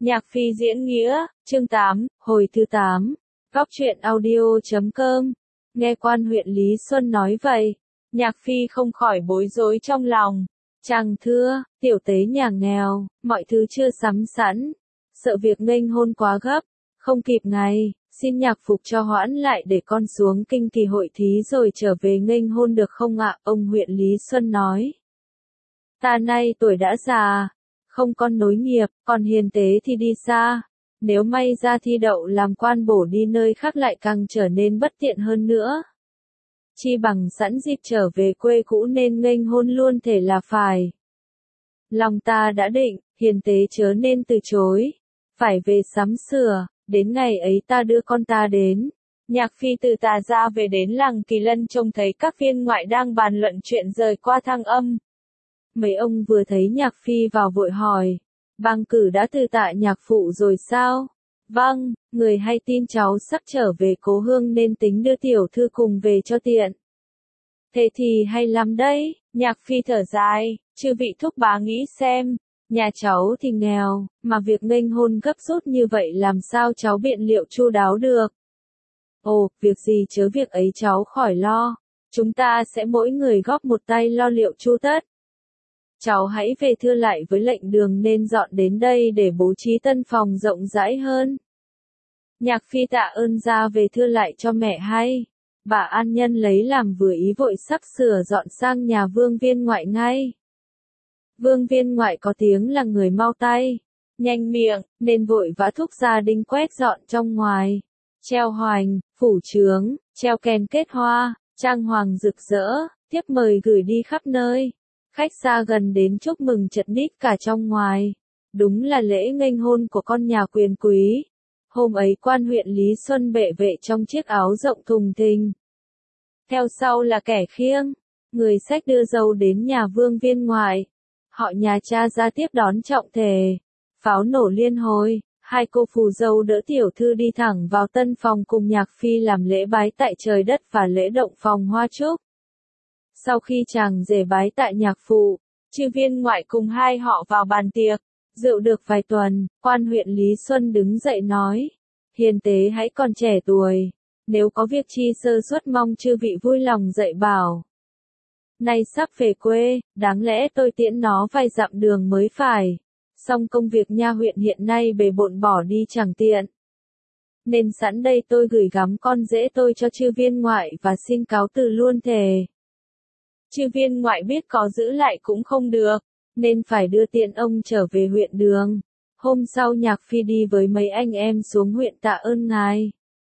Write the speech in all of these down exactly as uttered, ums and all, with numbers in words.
Nhạc Phi diễn nghĩa, chương tám, hồi thứ tám. Góc truyện audio chấm com. Nghe quan huyện Lý Xuân nói vậy, Nhạc Phi không khỏi bối rối trong lòng. Chàng thưa, tiểu tế nhà nghèo, mọi thứ chưa sắm sẵn, sợ việc nghênh hôn quá gấp, không kịp ngày, xin nhạc phục cho hoãn lại để con xuống kinh kỳ hội thí rồi trở về nghênh hôn được không ạ? Ông huyện Lý Xuân nói. Ta nay tuổi đã già, không con nối nghiệp, còn hiền tế thì đi xa. Nếu may ra thi đậu làm quan bổ đi nơi khác lại càng trở nên bất tiện hơn nữa. Chi bằng sẵn dịp trở về quê cũ nên nghênh hôn luôn thể là phải. Lòng ta đã định, hiền tế chớ nên từ chối. Phải về sắm sửa, đến ngày ấy ta đưa con ta đến. Nhạc Phi từ Tà Gia về đến làng Kỳ Lân trông thấy các viên ngoại đang bàn luận chuyện rời qua Thăng Âm. Mấy ông vừa thấy Nhạc Phi vào vội hỏi, bang cử đã từ tạ nhạc phụ rồi sao? Vâng, người hay tin cháu sắp trở về cố hương nên tính đưa tiểu thư cùng về cho tiện. Thế thì hay lắm đấy, Nhạc Phi thở dài, chư vị thúc bá nghĩ xem, nhà cháu thì nghèo, mà việc nghênh hôn gấp rút như vậy làm sao cháu biện liệu chu đáo được. Ồ, việc gì chớ việc ấy cháu khỏi lo, chúng ta sẽ mỗi người góp một tay lo liệu chu tất. Cháu hãy về thưa lại với lệnh đường nên dọn đến đây để bố trí tân phòng rộng rãi hơn. Nhạc Phi tạ ơn ra về thưa lại cho mẹ hay. Bà An Nhân lấy làm vừa ý vội sắp sửa dọn sang nhà Vương Viên Ngoại ngay. Vương Viên Ngoại có tiếng là người mau tay, nhanh miệng, nên vội vã thúc gia đình quét dọn trong ngoài. Treo hoành, phủ trướng, treo kèn kết hoa, trang hoàng rực rỡ, tiếp mời gửi đi khắp nơi. Khách xa gần đến chúc mừng chật ních cả trong ngoài. Đúng là lễ nghênh hôn của con nhà quyền quý. Hôm ấy quan huyện Lý Xuân bệ vệ trong chiếc áo rộng thùng thình. Theo sau là kẻ khiêng, người xách đưa dâu đến nhà Vương Viên Ngoại. Họ nhà cha ra tiếp đón trọng thể. Pháo nổ liên hồi, hai cô phù dâu đỡ tiểu thư đi thẳng vào tân phòng cùng Nhạc Phi làm lễ bái tại trời đất và lễ động phòng hoa trúc. Sau khi chàng rể bái tại nhạc phụ, chư viên ngoại cùng hai họ vào bàn tiệc, rượu được vài tuần, quan huyện Lý Xuân đứng dậy nói, hiền tế hãy còn trẻ tuổi, nếu có việc chi sơ suất mong chư vị vui lòng dạy bảo. Nay sắp về quê, đáng lẽ tôi tiễn nó vài dặm đường mới phải, song công việc nha huyện hiện nay bề bộn bỏ đi chẳng tiện. Nên sẵn đây tôi gửi gắm con rể tôi cho chư viên ngoại và xin cáo từ luôn thề. Chư viên ngoại biết có giữ lại cũng không được, nên phải đưa tiện ông trở về huyện đường. Hôm sau Nhạc Phi đi với mấy anh em xuống huyện tạ ơn ngài.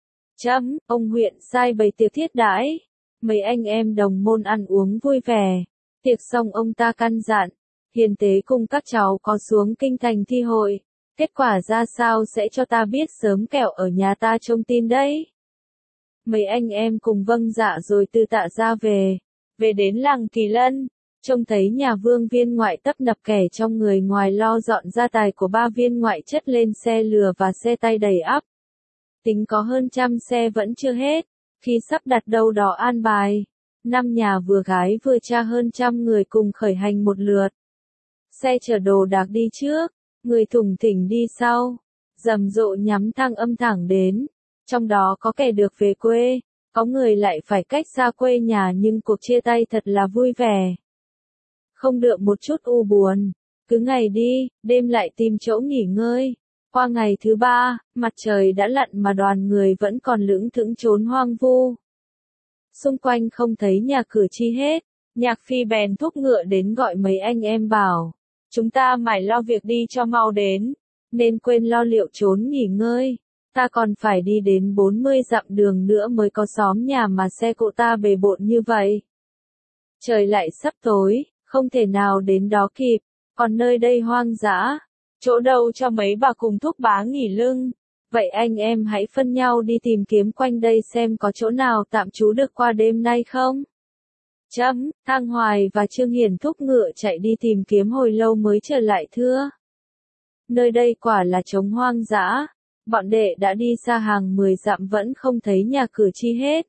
Chấm, ông huyện sai bày tiệc thiết đãi. Mấy anh em đồng môn ăn uống vui vẻ. Tiệc xong ông ta căn dặn, hiền tế cùng các cháu có xuống kinh thành thi hội. Kết quả ra sao sẽ cho ta biết sớm kẻo ở nhà ta trông tin đấy. Mấy anh em cùng vâng dạ rồi từ Tạ Gia về. Về đến làng Kỳ Lân, trông thấy nhà Vương Viên Ngoại tấp nập kẻ trong người ngoài lo dọn gia tài của ba viên ngoại chất lên xe lừa và xe tay đầy ắp. Tính có hơn trăm xe vẫn chưa hết, khi sắp đặt đâu đó an bài, năm nhà vừa gái vừa cha hơn trăm người cùng khởi hành một lượt. Xe chở đồ đạc đi trước, người thủng thỉnh đi sau, rầm rộ nhắm Thăng Âm thẳng đến, trong đó có kẻ được về quê. Có người lại phải cách xa quê nhà nhưng cuộc chia tay thật là vui vẻ. Không được một chút u buồn. Cứ ngày đi, đêm lại tìm chỗ nghỉ ngơi. Qua ngày thứ ba, mặt trời đã lặn mà đoàn người vẫn còn lững thững trốn hoang vu. Xung quanh không thấy nhà cửa chi hết. Nhạc Phi bèn thúc ngựa đến gọi mấy anh em bảo. Chúng ta mải lo việc đi cho mau đến. Nên quên lo liệu trốn nghỉ ngơi. Ta còn phải đi đến bốn mươi dặm đường nữa mới có xóm nhà mà xe cộ ta bề bộn như vậy. Trời lại sắp tối, không thể nào đến đó kịp, còn nơi đây hoang dã, chỗ đâu cho mấy bà cùng thúc bá nghỉ lưng. Vậy anh em hãy phân nhau đi tìm kiếm quanh đây xem có chỗ nào tạm trú được qua đêm nay không. Chấm, Thang Hoài và Trương Hiền thúc ngựa chạy đi tìm kiếm hồi lâu mới trở lại thưa. Nơi đây quả là trống hoang dã. Bọn đệ đã đi xa hàng mười dặm vẫn không thấy nhà cửa chi hết.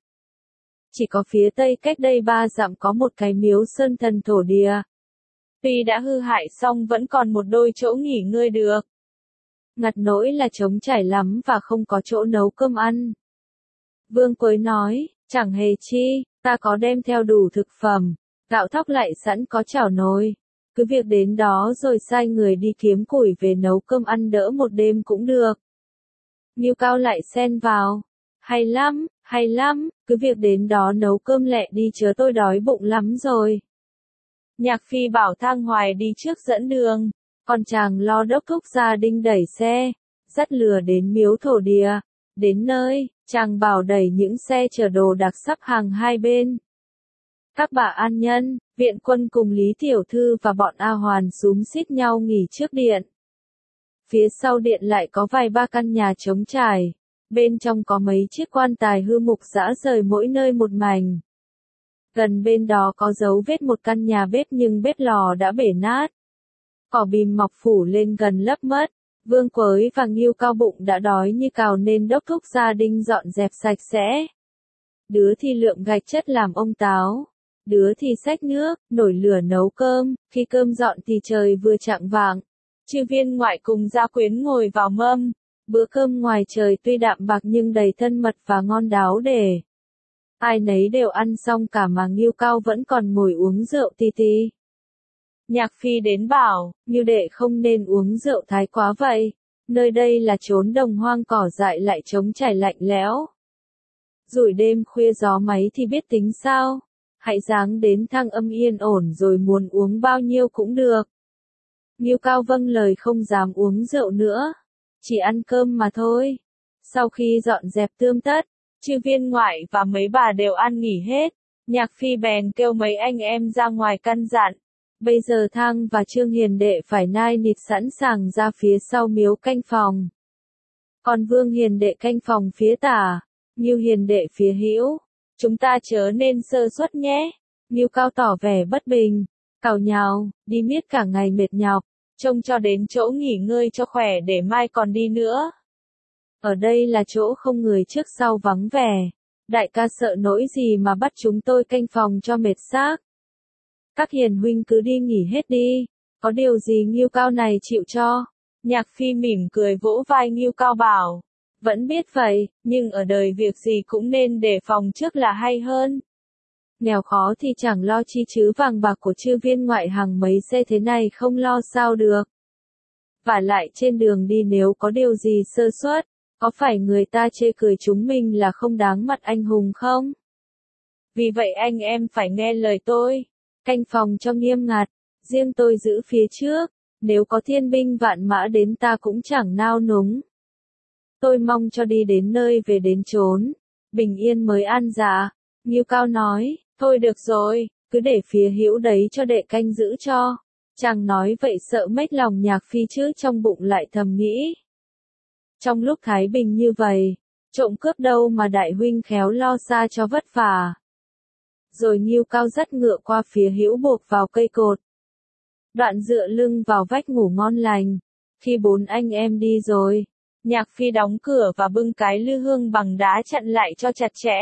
Chỉ có phía tây cách đây ba dặm có một cái miếu sơn thần thổ địa. Tuy đã hư hại xong vẫn còn một đôi chỗ nghỉ ngơi được. ngặt nỗi là trống trải lắm và không có chỗ nấu cơm ăn. Vương Quới nói, chẳng hề chi, ta có đem theo đủ thực phẩm, gạo thóc lại sẵn có chảo nồi. Cứ việc đến đó rồi sai người đi kiếm củi về nấu cơm ăn đỡ một đêm cũng được. Ngưu Cao lại xen vào. Hay lắm, hay lắm, cứ việc đến đó nấu cơm lẹ đi chớ tôi đói bụng lắm rồi. Nhạc Phi bảo Thang Hoài đi trước dẫn đường, còn chàng lo đốc thúc gia đình đẩy xe, dắt lừa đến miếu thổ địa. Đến nơi, chàng bảo đẩy những xe chở đồ đặc sắp hàng hai bên. Các bà an nhân, viện quân cùng Lý Tiểu Thư và bọn A Hoàn xúm xít nhau nghỉ trước điện. Phía sau điện lại có vài ba căn nhà trống trải, bên trong có mấy chiếc quan tài hư mục rã rời mỗi nơi một mảnh. Gần bên đó có dấu vết một căn nhà bếp nhưng bếp lò đã bể nát. Cỏ bìm mọc phủ lên gần lấp mất. Vương Quới và Ngưu Cao bụng đã đói như cào nên đốc thúc gia đình dọn dẹp sạch sẽ. Đứa thì lượm gạch chất làm ông táo, đứa thì xách nước, nổi lửa nấu cơm. Khi cơm dọn thì trời vừa chạng vạng. Chư viên ngoại cùng gia quyến ngồi vào mâm. Bữa cơm ngoài trời tuy đạm bạc nhưng đầy thân mật và ngon đáo để. Ai nấy đều ăn xong cả mà Ngưu Cao vẫn còn ngồi uống rượu tí tí. Nhạc Phi đến bảo, Ngưu đệ không nên uống rượu thái quá vậy. Nơi đây là chốn đồng hoang cỏ dại lại trống trải lạnh lẽo. Rủi đêm khuya gió máy thì biết tính sao. Hãy dáng đến Thang Âm yên ổn rồi muốn uống bao nhiêu cũng được. Ngưu Cao vâng lời không dám uống rượu nữa. Chỉ ăn cơm mà thôi. Sau khi dọn dẹp tươm tất, chư viên ngoại và mấy bà đều ăn nghỉ hết. Nhạc Phi bèn kêu mấy anh em ra ngoài căn dặn. Bây giờ Thang và Trương Hiền Đệ phải nai nịt sẵn sàng ra phía sau miếu canh phòng. Còn Vương Hiền Đệ canh phòng phía tả, Ngưu Hiền Đệ phía hữu. Chúng ta chớ nên sơ suất nhé. Ngưu Cao tỏ vẻ bất bình. Cào nhào, đi miết cả ngày mệt nhọc. Trông cho đến chỗ nghỉ ngơi cho khỏe để mai còn đi nữa. Ở đây là chỗ không người trước sau vắng vẻ. Đại ca sợ nỗi gì mà bắt chúng tôi canh phòng cho mệt xác. Các hiền huynh cứ đi nghỉ hết đi. Có điều gì Ngưu Cao này chịu cho. Nhạc Phi mỉm cười vỗ vai Ngưu Cao bảo. Vẫn biết vậy, nhưng ở đời việc gì cũng nên đề phòng trước là hay hơn. Nghèo khó thì chẳng lo chi chứ vàng bạc của chư viên ngoại hàng mấy xe thế này không lo sao được. Vả lại trên đường đi nếu có điều gì sơ suất, có phải người ta chê cười chúng mình là không đáng mặt anh hùng không? Vì vậy anh em phải nghe lời tôi, canh phòng cho nghiêm ngặt, riêng tôi giữ phía trước, nếu có thiên binh vạn mã đến ta cũng chẳng nao núng. Tôi mong cho đi đến nơi về đến chốn, bình yên mới an dạ. Ngưu Cao nói, thôi được rồi, cứ để phía hữu đấy cho đệ canh giữ cho. Chàng nói vậy sợ mếch lòng Nhạc Phi chứ trong bụng lại thầm nghĩ. Trong lúc thái bình như vậy, trộm cướp đâu mà đại huynh khéo lo xa cho vất vả. Rồi Ngưu Cao dắt ngựa qua phía hữu buộc vào cây cột. Đoạn dựa lưng vào vách ngủ ngon lành. Khi bốn anh em đi rồi, Nhạc Phi đóng cửa và bưng cái lư hương bằng đá chặn lại cho chặt chẽ.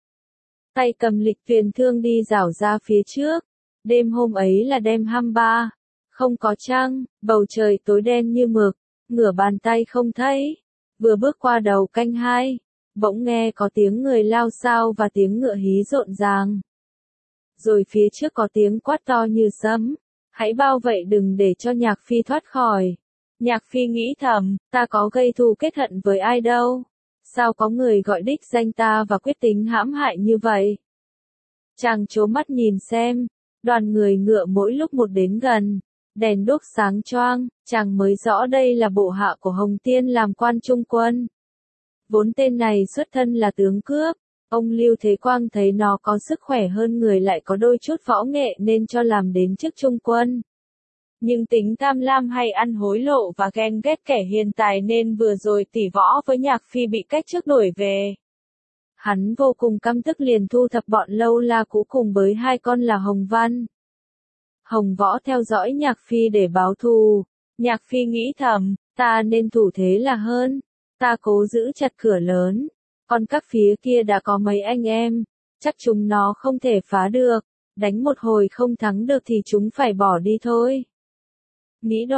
Tay cầm lịch thuyền thương đi rảo ra phía trước. Đêm hôm ấy là đêm hăm ba. Không có trăng, bầu trời tối đen như mực, ngửa bàn tay không thấy. Vừa bước qua đầu canh hai, bỗng nghe có tiếng người lao xao và tiếng ngựa hí rộn ràng. Rồi phía trước có tiếng quát to như sấm. Hãy bao vậy đừng để cho Nhạc Phi thoát khỏi. Nhạc Phi nghĩ thầm, ta có gây thù kết hận với ai đâu. Sao có người gọi đích danh ta và quyết tính hãm hại như vậy? Chàng trố mắt nhìn xem, đoàn người ngựa mỗi lúc một đến gần, đèn đuốc sáng choang, chàng mới rõ đây là bộ hạ của Hồng Tiên làm quan trung quân. Vốn tên này xuất thân là tướng cướp, ông Lưu Thế Quang thấy nó có sức khỏe hơn người lại có đôi chút võ nghệ nên cho làm đến chức trung quân. Nhưng tính tham lam hay ăn hối lộ và ghen ghét kẻ hiền tài nên vừa rồi tỉ võ với Nhạc Phi bị cách chức đuổi về. Hắn vô cùng căm tức liền thu thập bọn lâu la cũ cùng với hai con là Hồng Văn. Hồng Võ theo dõi Nhạc Phi để báo thù. Nhạc Phi nghĩ thầm, ta nên thủ thế là hơn. Ta cố giữ chặt cửa lớn. Còn các phía kia đã có mấy anh em. Chắc chúng nó không thể phá được. Đánh một hồi không thắng được thì chúng phải bỏ đi thôi. Nghĩ đoạn,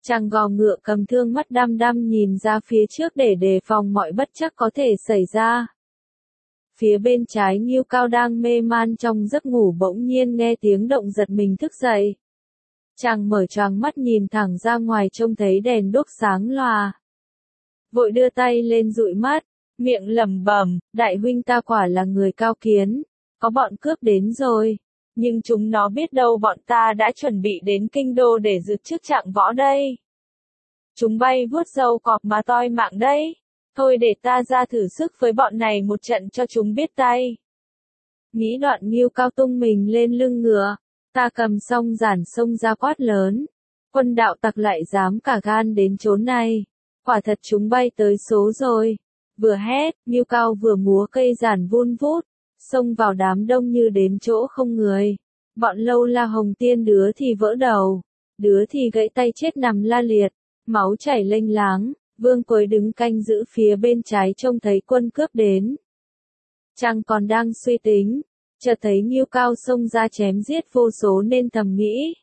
Chàng gò ngựa cầm thương mắt đăm đăm nhìn ra phía trước để đề phòng mọi bất trắc có thể xảy ra. Phía bên trái Ngưu Cao đang mê man trong giấc ngủ bỗng nhiên nghe tiếng động giật mình thức dậy. Chàng mở choàng mắt nhìn thẳng ra ngoài trông thấy đèn đuốc sáng lòa. Vội đưa tay lên dụi mắt, miệng lẩm bẩm, đại huynh ta quả là người cao kiến, có bọn cướp đến rồi, nhưng chúng nó biết đâu bọn ta đã chuẩn bị đến kinh đô để dự trước trạng võ đây. Chúng bay vuốt râu cọp mà toi mạng đấy, thôi để ta ra thử sức với bọn này một trận cho chúng biết tay. Nghĩ đoạn Ngưu Cao tung mình lên lưng ngựa, ta cầm song giản xông ra quát lớn, quân đạo tặc lại dám cả gan đến chốn này, quả thật chúng bay tới số rồi. Vừa hét, Ngưu Cao vừa múa cây giản vun vút, xông vào đám đông như đến chỗ không người. Bọn Lâu La Hồng Tiên đứa thì vỡ đầu, đứa thì gãy tay chết nằm la liệt, máu chảy lênh láng. Vương Quới đứng canh giữ phía bên trái trông thấy quân cướp đến. Chàng còn đang suy tính, chợt thấy Ngưu Cao xông ra chém giết vô số nên thầm nghĩ.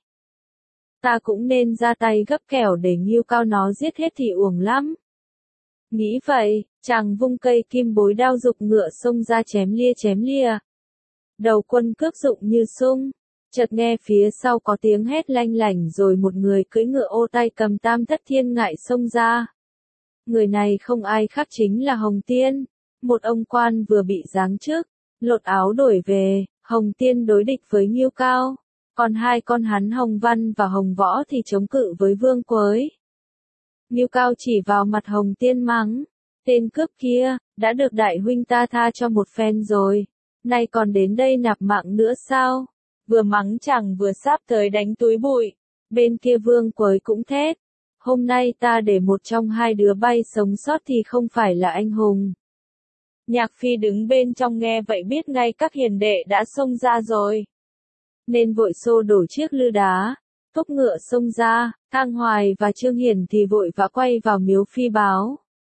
Ta cũng nên ra tay gấp kẻo để Ngưu Cao nó giết hết thì uổng lắm. Nghĩ vậy, chàng vung cây kim bối đao dục ngựa xông ra chém lia chém lia. Đầu quân cướp rụng như sung, chợt nghe phía sau có tiếng hét lanh lảnh rồi một người cưỡi ngựa ô tay cầm tam thất thiên ngại xông ra. Người này không ai khác chính là Hồng Tiên, một ông quan vừa bị giáng chức, lột áo đổi về. Hồng Tiên đối địch với Ngưu Cao, còn hai con hắn Hồng Văn và Hồng Võ thì chống cự với Vương Quới. Ngưu Cao chỉ vào mặt Hồng Tiên mắng, tên cướp kia, đã được đại huynh ta tha cho một phen rồi, nay còn đến đây nạp mạng nữa sao? Vừa mắng chàng vừa sáp tới đánh túi bụi, bên kia Vương Quới cũng thét. Hôm nay ta để một trong hai đứa bay sống sót thì không phải là anh hùng. Nhạc Phi đứng bên trong nghe vậy biết ngay các hiền đệ đã xông ra rồi. Nên vội xô đổ chiếc lư đá, thúc ngựa xông ra, Thang Hoài và Trương Hiển thì vội vã quay vào miếu phi báo.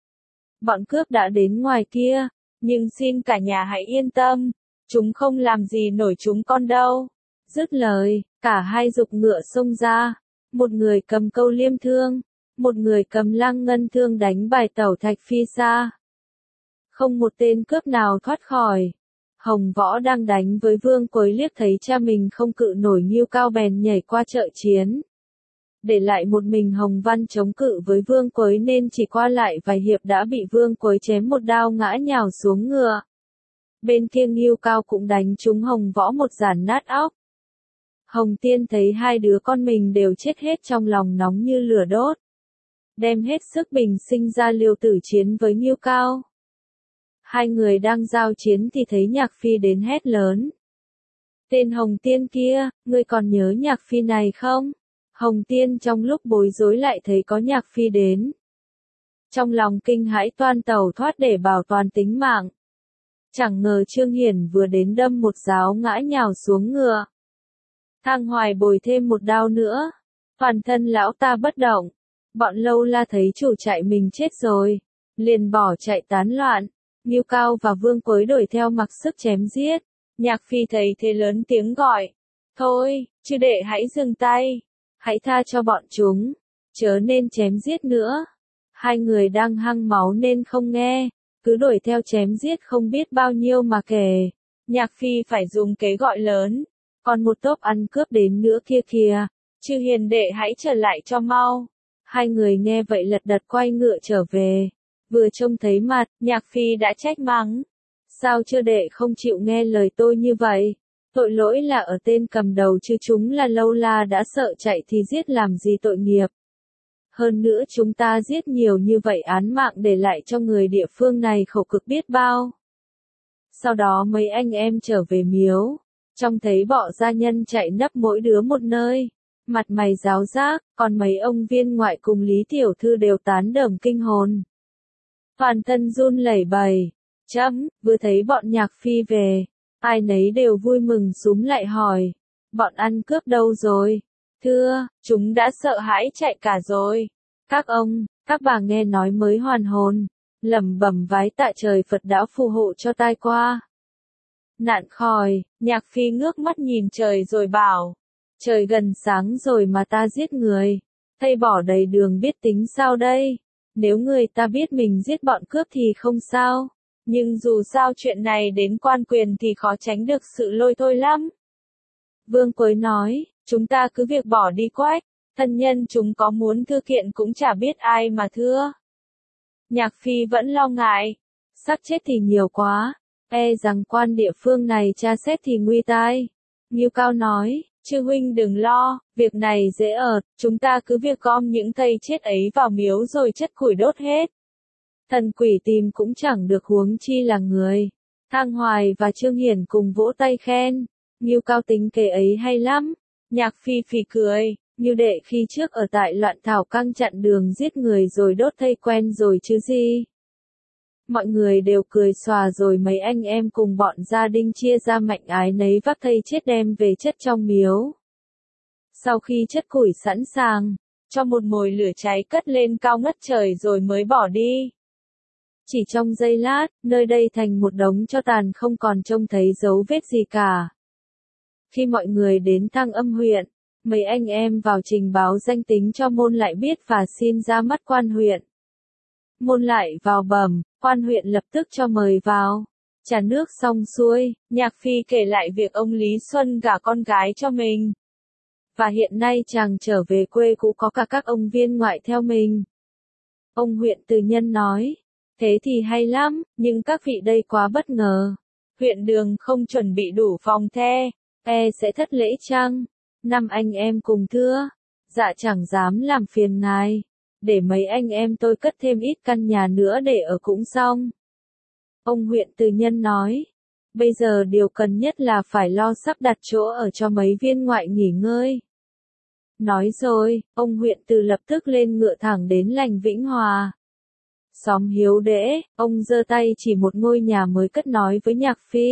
Bọn cướp đã đến ngoài kia, nhưng xin cả nhà hãy yên tâm, chúng không làm gì nổi chúng con đâu. Dứt lời, cả hai giục ngựa xông ra. Một người cầm câu liêm thương, một người cầm lăng ngân thương đánh bài tẩu thạch phi xa. Không một tên cướp nào thoát khỏi. Hồng Võ đang đánh với Vương Quới liếc thấy cha mình không cự nổi Ngưu Cao bèn nhảy qua trợ chiến. Để lại một mình Hồng Văn chống cự với Vương Quới nên chỉ qua lại vài hiệp đã bị Vương Quới chém một đao ngã nhào xuống ngựa. Bên kia Ngưu Cao cũng đánh trúng Hồng Võ một giản nát óc. Hồng Tiên thấy hai đứa con mình đều chết hết trong lòng nóng như lửa đốt. Đem hết sức bình sinh ra liều tử chiến với Ngưu Cao. Hai người đang giao chiến thì thấy Nhạc Phi đến hét lớn. Tên Hồng Tiên kia, ngươi còn nhớ Nhạc Phi này không? Hồng Tiên trong lúc bối rối lại thấy có Nhạc Phi đến. Trong lòng kinh hãi toan tàu thoát để bảo toàn tính mạng. Chẳng ngờ Trương Hiển vừa đến đâm một giáo ngã nhào xuống ngựa. Thang Hoài bồi thêm một đao nữa. Toàn thân lão ta bất động. Bọn Lâu La thấy chủ chạy mình chết rồi. Liền bỏ chạy tán loạn. Ngưu Cao và Vương Quới đuổi theo mặc sức chém giết. Nhạc Phi thấy thế lớn tiếng gọi. Thôi, chư đệ hãy dừng tay. Hãy tha cho bọn chúng. Chớ nên chém giết nữa. Hai người đang hăng máu nên không nghe. Cứ đuổi theo chém giết không biết bao nhiêu mà kể. Nhạc Phi phải dùng kế gọi lớn. Còn một tốp ăn cướp đến nữa kia kìa, chư hiền đệ hãy trở lại cho mau. Hai người nghe vậy lật đật quay ngựa trở về. Vừa trông thấy mặt, Nhạc Phi đã trách mắng. Sao chư đệ không chịu nghe lời tôi như vậy? Tội lỗi là ở tên cầm đầu chứ chúng là Lâu La đã sợ chạy thì giết làm gì tội nghiệp. Hơn nữa chúng ta giết nhiều như vậy án mạng để lại cho người địa phương này khổ cực biết bao. Sau đó mấy anh em trở về miếu. Trông thấy bọ gia nhân chạy nấp mỗi đứa một nơi, mặt mày ráo rác, còn mấy ông viên ngoại cùng Lý Tiểu Thư đều tán đờm kinh hồn. Toàn thân run lẩy bẩy, chấm, vừa thấy bọn Nhạc Phi về, ai nấy đều vui mừng súm lại hỏi, bọn ăn cướp đâu rồi? Thưa, chúng đã sợ hãi chạy cả rồi. Các ông, các bà nghe nói mới hoàn hồn, lẩm bẩm vái tạ trời Phật đã phù hộ cho tai qua. Nạn khỏi, Nhạc Phi ngước mắt nhìn trời rồi bảo, trời gần sáng rồi mà ta giết người, thây bỏ đầy đường biết tính sao đây? Nếu người ta biết mình giết bọn cướp thì không sao. Nhưng dù sao chuyện này đến quan quyền thì khó tránh được sự lôi thôi lắm. Vương Quới nói, chúng ta cứ việc bỏ đi Quách, thân nhân chúng có muốn thư kiện cũng chả biết ai mà thưa. Nhạc Phi vẫn lo ngại, xác chết thì nhiều quá, e rằng quan địa phương này tra xét thì nguy tai. Ngưu Cao nói, chư huynh đừng lo, việc này dễ ợt, chúng ta cứ việc gom những thây chết ấy vào miếu rồi chất củi đốt hết. Thần quỷ tìm cũng chẳng được huống chi là người. Thang Hoài và Trương Hiển cùng vỗ tay khen, Ngưu Cao tính kế ấy hay lắm. Nhạc Phi phì cười, Ngưu đệ khi trước ở tại Loạn Thảo căng chặn đường giết người rồi đốt thây quen rồi chứ gì. Mọi người đều cười xòa rồi mấy anh em cùng bọn gia đình chia ra mạnh ái nấy vác thây chết đem về chất trong miếu. Sau khi chất củi sẵn sàng, cho một mồi lửa cháy cất lên cao ngất trời rồi mới bỏ đi. Chỉ trong giây lát, nơi đây thành một đống tro tàn không còn trông thấy dấu vết gì cả. Khi mọi người đến Thăng Âm huyện, mấy anh em vào trình báo danh tính cho Môn Lại biết và xin ra mắt quan huyện. Môn Lại vào bẩm, quan huyện lập tức cho mời vào. Trà nước xong xuôi, Nhạc Phi kể lại việc ông Lý Xuân gả con gái cho mình. Và hiện nay chàng trở về quê cũ có cả các ông viên ngoại theo mình. Ông huyện Từ Nhân nói, thế thì hay lắm, nhưng các vị đây quá bất ngờ. Huyện đường không chuẩn bị đủ phòng the, e sẽ thất lễ chăng? Năm anh em cùng thưa, dạ chẳng dám làm phiền ngài. Để mấy anh em tôi cất thêm ít căn nhà nữa để ở cũng xong. Ông huyện Từ Nhân nói, bây giờ điều cần nhất là phải lo sắp đặt chỗ ở cho mấy viên ngoại nghỉ ngơi. Nói rồi, ông huyện Từ lập tức lên ngựa thẳng đến Lành Vĩnh Hòa. Xóm Hiếu Đễ, ông giơ tay chỉ một ngôi nhà mới cất nói với Nhạc Phi.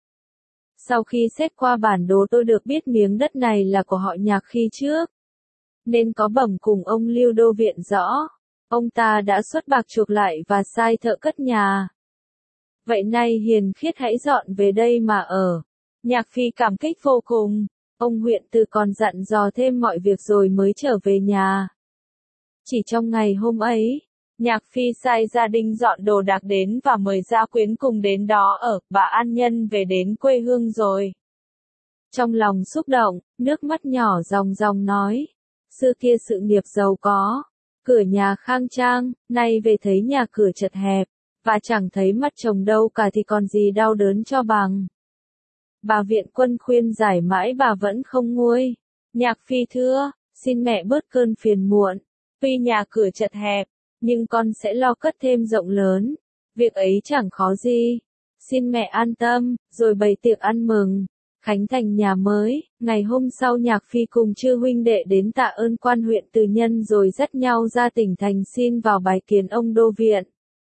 Sau khi xét qua bản đồ tôi được biết miếng đất này là của họ Nhạc khi trước. Nên có bẩm cùng ông Lưu Đô Viện rõ, ông ta đã xuất bạc chuộc lại và sai thợ cất nhà. Vậy nay hiền khiết hãy dọn về đây mà ở. Nhạc Phi cảm kích vô cùng, ông huyện Từ còn dặn dò thêm mọi việc rồi mới trở về nhà. Chỉ trong ngày hôm ấy, Nhạc Phi sai gia đình dọn đồ đạc đến và mời gia quyến cùng đến đó ở, bà An Nhân về đến quê hương rồi. Trong lòng xúc động, nước mắt nhỏ ròng ròng nói, xưa kia sự nghiệp giàu có, cửa nhà khang trang, nay về thấy nhà cửa chật hẹp, và chẳng thấy mặt chồng đâu cả thì còn gì đau đớn cho bằng. Bà Viện Quân khuyên giải mãi bà vẫn không nguôi. Nhạc Phi thưa, xin mẹ bớt cơn phiền muộn, tuy nhà cửa chật hẹp, nhưng con sẽ lo cất thêm rộng lớn, việc ấy chẳng khó gì. Xin mẹ an tâm, rồi bày tiệc ăn mừng, khánh thành nhà mới. Ngày hôm sau Nhạc Phi cùng chư huynh đệ đến tạ ơn quan huyện Từ Nhân rồi dắt nhau ra tỉnh thành xin vào bái kiến ông Đô Viện.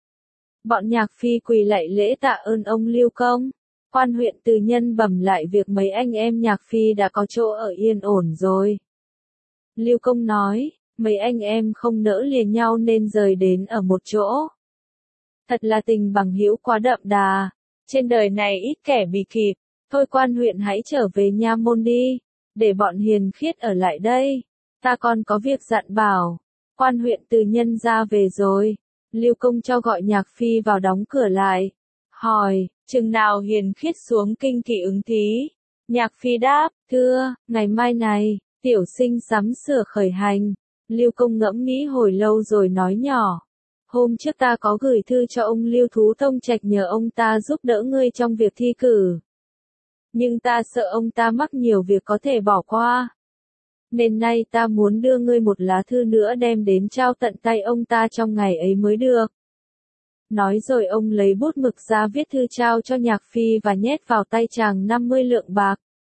Bọn Nhạc Phi quỳ lạy lễ tạ ơn ông Lưu Công. Quan huyện Từ Nhân bẩm lại việc mấy anh em Nhạc Phi đã có chỗ ở yên ổn rồi. Lưu Công nói, mấy anh em không nỡ liền nhau nên rời đến ở một chỗ. Thật là tình bằng hữu quá đậm đà, trên đời này ít kẻ bị kịp. Thôi quan huyện hãy trở về nha môn đi, để bọn hiền khiết ở lại đây. Ta còn có việc dặn bảo. Quan huyện Từ Nhân ra về rồi. Lưu Công cho gọi Nhạc Phi vào đóng cửa lại. Hỏi, chừng nào hiền khiết xuống kinh kỳ ứng thí? Nhạc Phi đáp, thưa, ngày mai này, tiểu sinh sắm sửa khởi hành. Lưu Công ngẫm nghĩ hồi lâu rồi nói nhỏ. Hôm trước ta có gửi thư cho ông Lưu Thú Tông Trạch nhờ ông ta giúp đỡ ngươi trong việc thi cử. Nhưng ta sợ ông ta mắc nhiều việc có thể bỏ qua. Nên nay ta muốn đưa ngươi một lá thư nữa đem đến trao tận tay ông ta trong ngày ấy mới được. Nói rồi ông lấy bút mực ra viết thư trao cho Nhạc Phi và nhét vào tay chàng năm mươi lượng bạc.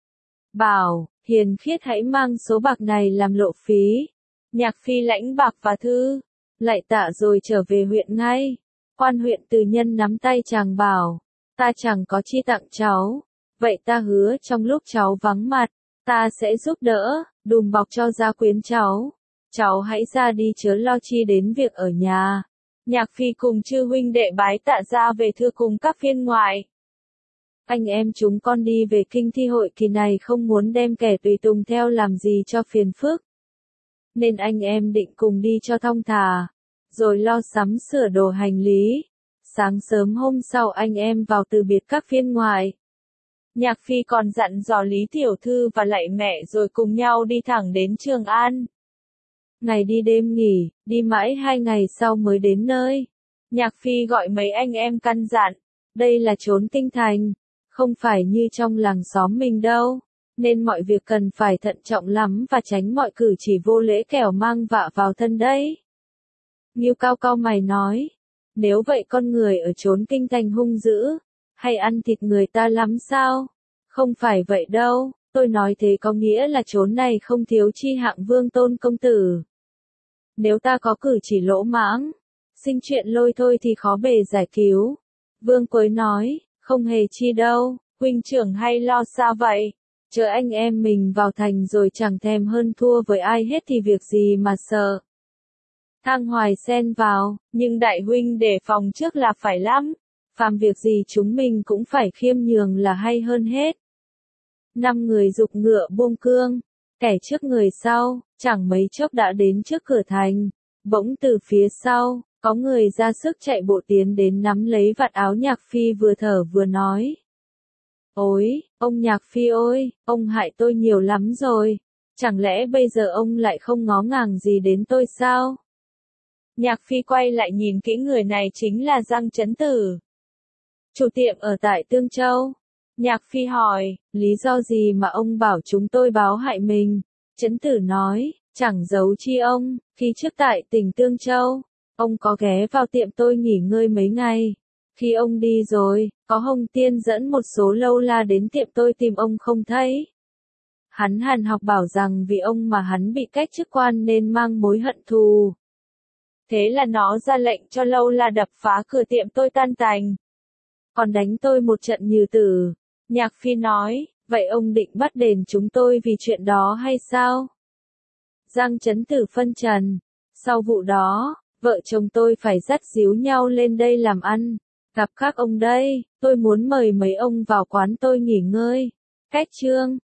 Bảo, hiền khiết hãy mang số bạc này làm lộ phí. Nhạc Phi lãnh bạc và thư, lạy tạ rồi trở về huyện ngay. Quan huyện Từ Nhân nắm tay chàng bảo, ta chẳng có chi tặng cháu. Vậy ta hứa trong lúc cháu vắng mặt, ta sẽ giúp đỡ, đùm bọc cho gia quyến cháu. Cháu hãy ra đi chớ lo chi đến việc ở nhà. Nhạc Phi cùng chư huynh đệ bái tạ ra về thưa cùng các phiên ngoại. Anh em chúng con đi về kinh thi hội kỳ này không muốn đem kẻ tùy tùng theo làm gì cho phiền phức. nên anh em định cùng đi cho thong thả, rồi lo sắm sửa đồ hành lý. Sáng sớm hôm sau anh em vào từ biệt các phiên ngoại. Nhạc Phi còn dặn dò Lý Tiểu Thư và lạy mẹ rồi cùng nhau đi thẳng đến Trường An. Ngày đi đêm nghỉ, đi mãi hai ngày sau mới đến nơi. Nhạc Phi gọi mấy anh em căn dặn, đây là chốn kinh thành, không phải như trong làng xóm mình đâu, nên mọi việc cần phải thận trọng lắm và tránh mọi cử chỉ vô lễ kẻo mang vạ vào thân đấy. Ngưu Cao cau mày nói, nếu vậy con người ở chốn kinh thành hung dữ, hay ăn thịt người ta lắm sao? Không phải vậy đâu, tôi nói thế có nghĩa là chốn này không thiếu chi hạng vương tôn công tử. Nếu ta có cử chỉ lỗ mãng, sinh chuyện lôi thôi thì khó bề giải cứu. Vương Quới nói, không hề chi đâu, huynh trưởng hay lo sao vậy? Chờ anh em mình vào thành rồi chẳng thèm hơn thua với ai hết thì việc gì mà sợ. Thang Hoài xen vào, nhưng đại huynh đề phòng trước là phải lắm. Phàm việc gì chúng mình cũng phải khiêm nhường là hay hơn hết. Năm người giục ngựa buông cương, kẻ trước người sau, chẳng mấy chốc đã đến trước cửa thành. Bỗng từ phía sau, có người ra sức chạy bộ tiến đến nắm lấy vạt áo Nhạc Phi vừa thở vừa nói. Ôi, ông Nhạc Phi ơi, ông hại tôi nhiều lắm rồi. Chẳng lẽ bây giờ ông lại không ngó ngàng gì đến tôi sao? Nhạc Phi quay lại nhìn kỹ người này chính là Giang Chấn Tử, chủ tiệm ở tại Tương Châu. Nhạc Phi hỏi, lý do gì mà ông bảo chúng tôi báo hại mình? Chấn Tử nói, chẳng giấu chi ông, khi trước tại tỉnh Tương Châu, ông có ghé vào tiệm tôi nghỉ ngơi mấy ngày. Khi ông đi rồi, có Hồng Tiên dẫn một số lâu la đến tiệm tôi tìm ông không thấy. Hắn hàn học bảo rằng vì ông mà hắn bị cách chức quan nên mang mối hận thù. Thế là nó ra lệnh cho lâu la đập phá cửa tiệm tôi tan tành. Còn đánh tôi một trận như tử. Nhạc Phi nói, vậy ông định bắt đền chúng tôi vì chuyện đó hay sao? Giang Chấn Tử phân trần. Sau vụ đó, vợ chồng tôi phải dắt díu nhau lên đây làm ăn. Gặp các ông đây, tôi muốn mời mấy ông vào quán tôi nghỉ ngơi. Cách chương